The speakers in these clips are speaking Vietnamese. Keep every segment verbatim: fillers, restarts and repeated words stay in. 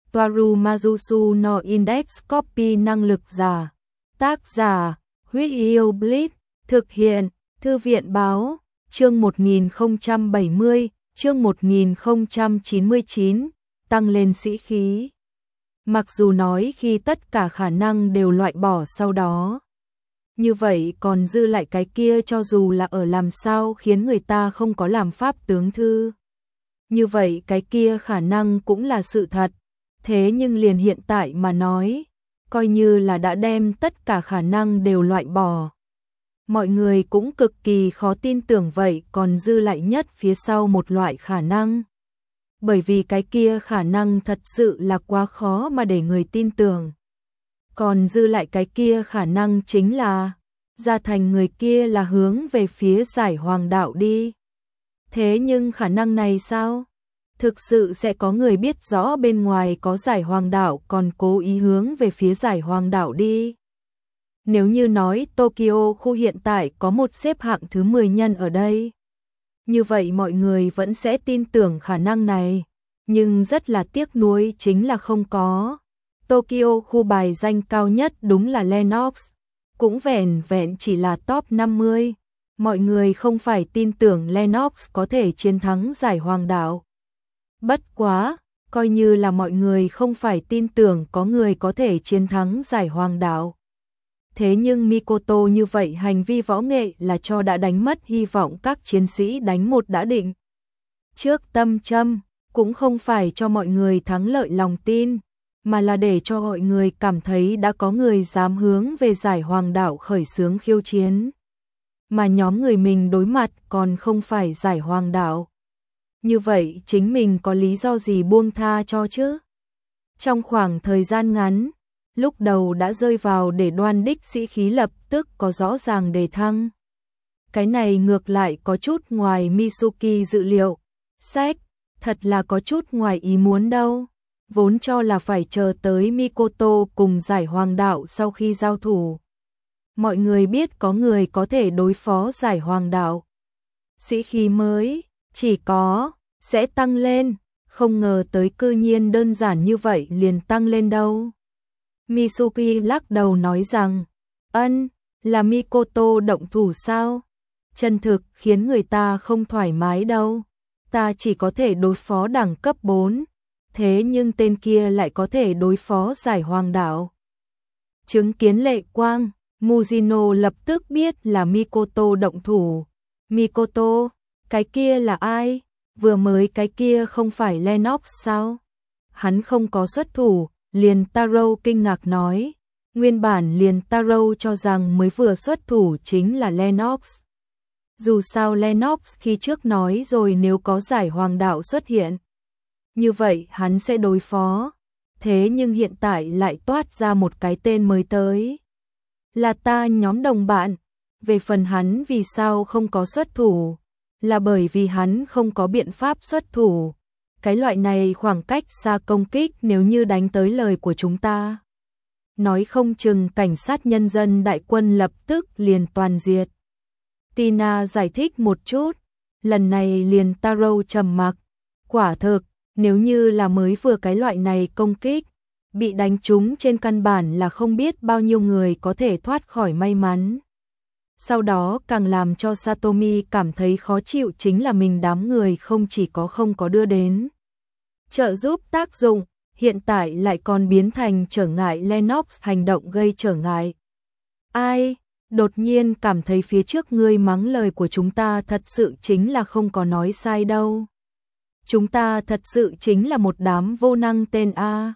Toaru Majusu no Index Copy năng lực giả. Tác giả, Huyết Yêu Blitz, thực hiện, Thư viện báo, chương một nghìn không trăm bảy mươi, chương một nghìn không trăm chín mươi chín, tăng lên sĩ khí. Mặc dù nói khi tất cả khả năng đều loại bỏ sau đó, như vậy còn dư lại cái kia cho dù là ở làm sao khiến người ta không có làm pháp tướng thư. Như vậy cái kia khả năng cũng là sự thật, thế nhưng liền hiện tại mà nói, coi như là đã đem tất cả khả năng đều loại bỏ. Mọi người cũng cực kỳ khó tin tưởng vậy còn dư lại nhất phía sau một loại khả năng. Bởi vì cái kia khả năng thật sự là quá khó mà để người tin tưởng. Còn dư lại cái kia khả năng chính là Gia Thành người kia là hướng về phía giải hoàng đạo đi. Thế nhưng khả năng này sao? Thực sự sẽ có người biết rõ bên ngoài có giải hoàng đạo còn cố ý hướng về phía giải hoàng đạo đi. Nếu như nói Tokyo khu hiện tại có một xếp hạng thứ mười nhân ở đây, như vậy mọi người vẫn sẽ tin tưởng khả năng này, nhưng rất là tiếc nuối chính là không có. Tokyo khu bài danh cao nhất đúng là Lennox, cũng vẻn vẹn chỉ là top năm mươi. Mọi người không phải tin tưởng Lennox có thể chiến thắng giải hoàng đạo. Bất quá, coi như là mọi người không phải tin tưởng có người có thể chiến thắng giải hoàng đạo. Thế nhưng Mikoto như vậy hành vi võ nghệ là cho đã đánh mất hy vọng các chiến sĩ đánh một đã định. Trước tâm châm, cũng không phải cho mọi người thắng lợi lòng tin, mà là để cho mọi người cảm thấy đã có người dám hướng về giải hoàng đạo khởi xướng khiêu chiến. Mà nhóm người mình đối mặt còn không phải giải hoàng đạo. Như vậy chính mình có lý do gì buông tha cho chứ? Trong khoảng thời gian ngắn, lúc đầu đã rơi vào để đoan đích sĩ khí lập tức có rõ ràng đề thăng. Cái này ngược lại có chút ngoài Mitsuki dự liệu. Sách, thật là có chút ngoài ý muốn đâu. Vốn cho là phải chờ tới Mikoto cùng giải hoàng đạo sau khi giao thủ. Mọi người biết có người có thể đối phó giải hoàng đạo. Sĩ khí mới, chỉ có, sẽ tăng lên, không ngờ tới cư nhiên đơn giản như vậy liền tăng lên đâu. Mitsuki lắc đầu nói rằng, ân, là Mikoto động thủ sao? Chân thực khiến người ta không thoải mái đâu. Ta chỉ có thể đối phó đẳng cấp bốn, thế nhưng tên kia lại có thể đối phó giải hoàng đạo. Chứng kiến lệ quang, Mujino lập tức biết là Mikoto động thủ. Mikoto, cái kia là ai? Vừa mới cái kia không phải Lennox sao? Hắn không có xuất thủ, liền Taro kinh ngạc nói. Nguyên bản liền Taro cho rằng mới vừa xuất thủ chính là Lennox. Dù sao Lennox khi trước nói rồi nếu có giải hoàng đạo xuất hiện, như vậy hắn sẽ đối phó. Thế nhưng hiện tại lại toát ra một cái tên mới tới. Là ta nhóm đồng bạn. Về phần hắn vì sao không có xuất thủ, là bởi vì hắn không có biện pháp xuất thủ. Cái loại này khoảng cách xa công kích nếu như đánh tới lời của chúng ta, nói không chừng cảnh sát nhân dân đại quân lập tức liền toàn diệt. Tina giải thích một chút, lần này liền Taro trầm mặc. Quả thực, nếu như là mới vừa cái loại này công kích, bị đánh trúng trên căn bản là không biết bao nhiêu người có thể thoát khỏi may mắn. Sau đó càng làm cho Satomi cảm thấy khó chịu chính là mình đám người không chỉ có không có đưa đến trợ giúp tác dụng, hiện tại lại còn biến thành trở ngại Lennox hành động gây trở ngại. Ai, đột nhiên cảm thấy phía trước ngươi mắng lời của chúng ta thật sự chính là không có nói sai đâu. Chúng ta thật sự chính là một đám vô năng tên A.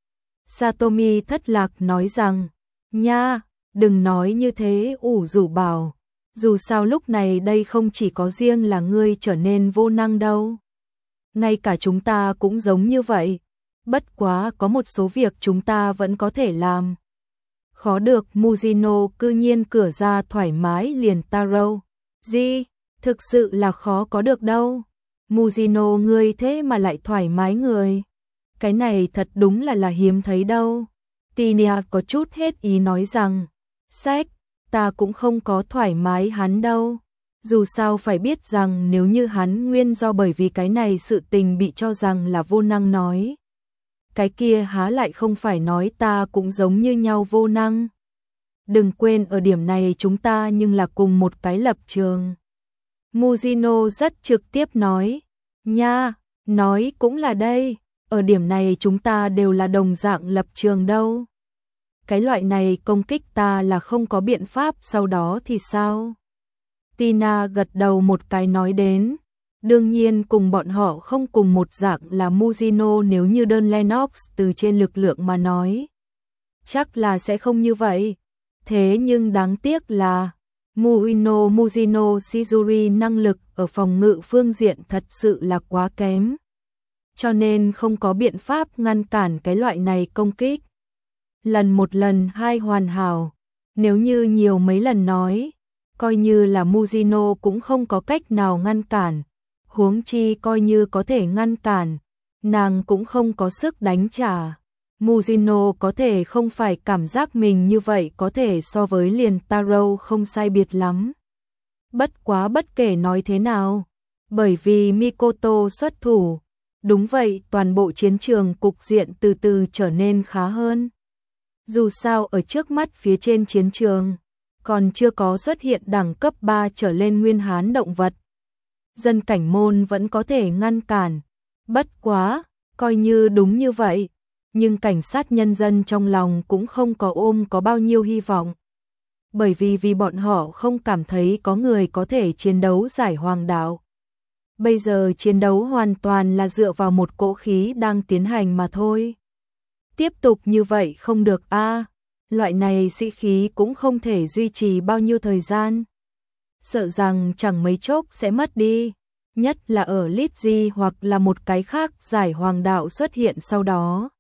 Satomi thất lạc nói rằng, nha, đừng nói như thế ủ rủ bảo, dù sao lúc này đây không chỉ có riêng là ngươi trở nên vô năng đâu. Ngay cả chúng ta cũng giống như vậy, bất quá có một số việc chúng ta vẫn có thể làm. Khó được Mujino cư nhiên cửa ra thoải mái liền Taro. Gì, thực sự là khó có được đâu. Mujino ngươi thế mà lại thoải mái người. Cái này thật đúng là là hiếm thấy đâu. Tinia có chút hết ý nói rằng, sách, ta cũng không có thoải mái hắn đâu. Dù sao phải biết rằng nếu như hắn nguyên do bởi vì cái này sự tình bị cho rằng là vô năng nói. cái kia há lại không phải nói ta cũng giống như nhau vô năng. Đừng quên ở điểm này chúng ta nhưng là cùng một cái lập trường. Mujino rất trực tiếp nói, nha, nói cũng là đây, ở điểm này chúng ta đều là đồng dạng lập trường đâu. Cái loại này công kích ta là không có biện pháp sau đó thì sao? Tina gật đầu một cái nói đến, đương nhiên cùng bọn họ không cùng một dạng là Mujino nếu như đơn Lennox từ trên lực lượng mà nói. Chắc là sẽ không như vậy. Thế nhưng đáng tiếc là Muino Mujino Shizuri năng lực ở phòng ngự phương diện thật sự là quá kém. Cho nên không có biện pháp ngăn cản cái loại này công kích. Lần một lần hai hoàn hảo, nếu như nhiều mấy lần nói, coi như là Mujino cũng không có cách nào ngăn cản, huống chi coi như có thể ngăn cản, nàng cũng không có sức đánh trả. Mujino có thể không phải cảm giác mình như vậy có thể so với liền Taro không sai biệt lắm. Bất quá bất kể nói thế nào, bởi vì Mikoto xuất thủ, đúng vậy toàn bộ chiến trường cục diện từ từ trở nên khá hơn. Dù sao ở trước mắt phía trên chiến trường, còn chưa có xuất hiện đẳng cấp ba trở lên nguyên hán động vật. Dân cảnh môn vẫn có thể ngăn cản, bất quá, coi như đúng như vậy, nhưng cảnh sát nhân dân trong lòng cũng không có ôm có bao nhiêu hy vọng. Bởi vì vì bọn họ không cảm thấy có người có thể chiến đấu giải hoàng đạo. Bây giờ chiến đấu hoàn toàn là dựa vào một cỗ khí đang tiến hành mà thôi. Tiếp tục như vậy không được a, loại này sĩ khí cũng không thể duy trì bao nhiêu thời gian. Sợ rằng chẳng mấy chốc sẽ mất đi, nhất là ở Litzy hoặc là một cái khác giải hoàng đạo xuất hiện sau đó.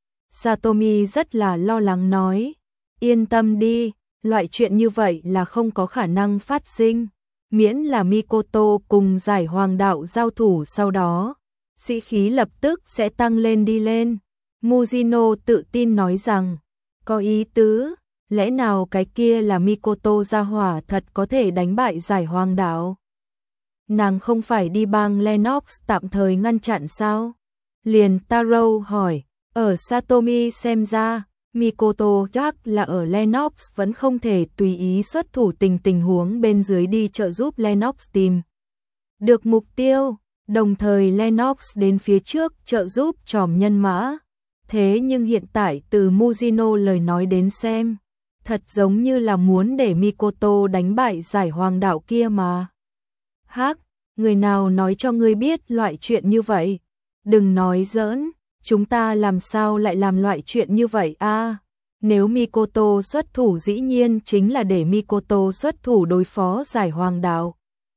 Satomi rất là lo lắng nói, yên tâm đi, loại chuyện như vậy là không có khả năng phát sinh, miễn là Mikoto cùng giải hoàng đạo giao thủ sau đó, sĩ khí lập tức sẽ tăng lên đi lên. Mujino tự tin nói rằng, có ý tứ, lẽ nào cái kia là Mikoto gia hỏa thật có thể đánh bại giải hoàng đạo? Nàng không phải đi bang Lennox tạm thời ngăn chặn sao? Liền Taro hỏi, ở Satomi xem ra, Mikoto chắc là ở Lennox vẫn không thể tùy ý xuất thủ tình tình huống bên dưới đi trợ giúp Lennox tìm được mục tiêu, đồng thời Lennox đến phía trước trợ giúp tròm nhân mã. Thế nhưng hiện tại từ Mujino lời nói đến xem, thật giống như là muốn để Mikoto đánh bại giải hoàng đạo kia mà. Hắc, người nào nói cho ngươi biết loại chuyện như vậy? Đừng nói giỡn, chúng ta làm sao lại làm loại chuyện như vậy a? À, nếu Mikoto xuất thủ dĩ nhiên chính là để Mikoto xuất thủ đối phó giải hoàng đạo.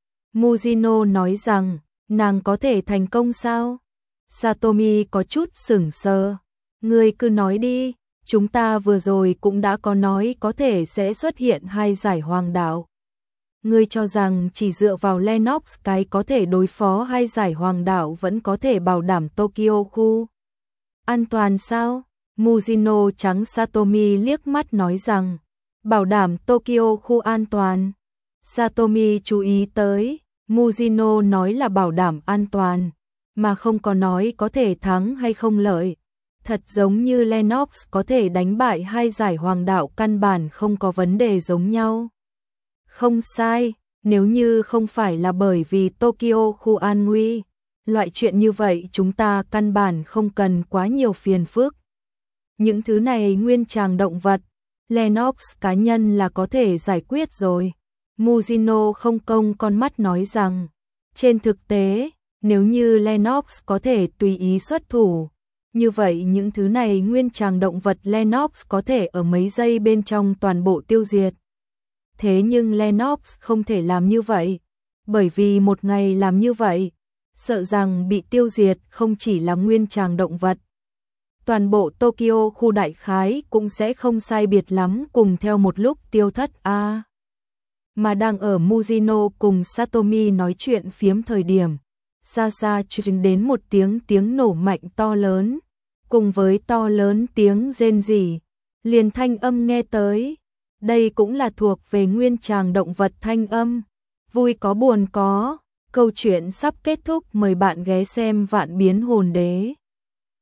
Mujino nói rằng, nàng có thể thành công sao? Satomi có chút sững sờ. Ngươi cứ nói đi, chúng ta vừa rồi cũng đã có nói có thể sẽ xuất hiện hai giải hoàng đạo. Ngươi cho rằng chỉ dựa vào Lennox cái có thể đối phó hai giải hoàng đạo vẫn có thể bảo đảm Tokyo khu an toàn sao? Mujino trắng Satomi liếc mắt nói rằng, bảo đảm Tokyo khu an toàn. Satomi chú ý tới, Mujino nói là bảo đảm an toàn, mà không có nói có thể thắng hay không lợi. Thật giống như Lennox có thể đánh bại hai giải hoàng đạo căn bản không có vấn đề giống nhau. Không sai, nếu như không phải là bởi vì Tokyo khu an nguy, loại chuyện như vậy chúng ta căn bản không cần quá nhiều phiền phức. Những thứ này nguyên tràng động vật, Lennox cá nhân là có thể giải quyết rồi. Mujino không công con mắt nói rằng, trên thực tế, nếu như Lennox có thể tùy ý xuất thủ, như vậy những thứ này nguyên tràng động vật Lennox có thể ở mấy giây bên trong toàn bộ tiêu diệt. Thế nhưng Lennox không thể làm như vậy, bởi vì một ngày làm như vậy, sợ rằng bị tiêu diệt không chỉ là nguyên tràng động vật. Toàn bộ Tokyo khu đại khái cũng sẽ không sai biệt lắm cùng theo một lúc tiêu thất a. À, mà đang ở Mujino cùng Satomi nói chuyện phiếm thời điểm, xa xa truyền đến một tiếng tiếng nổ mạnh to lớn, cùng với to lớn tiếng rên rỉ, liền thanh âm nghe tới. Đây cũng là thuộc về nguyên tràng động vật thanh âm, vui có buồn có, câu chuyện sắp kết thúc, mời bạn ghé xem Vạn Biến Hồn Đế.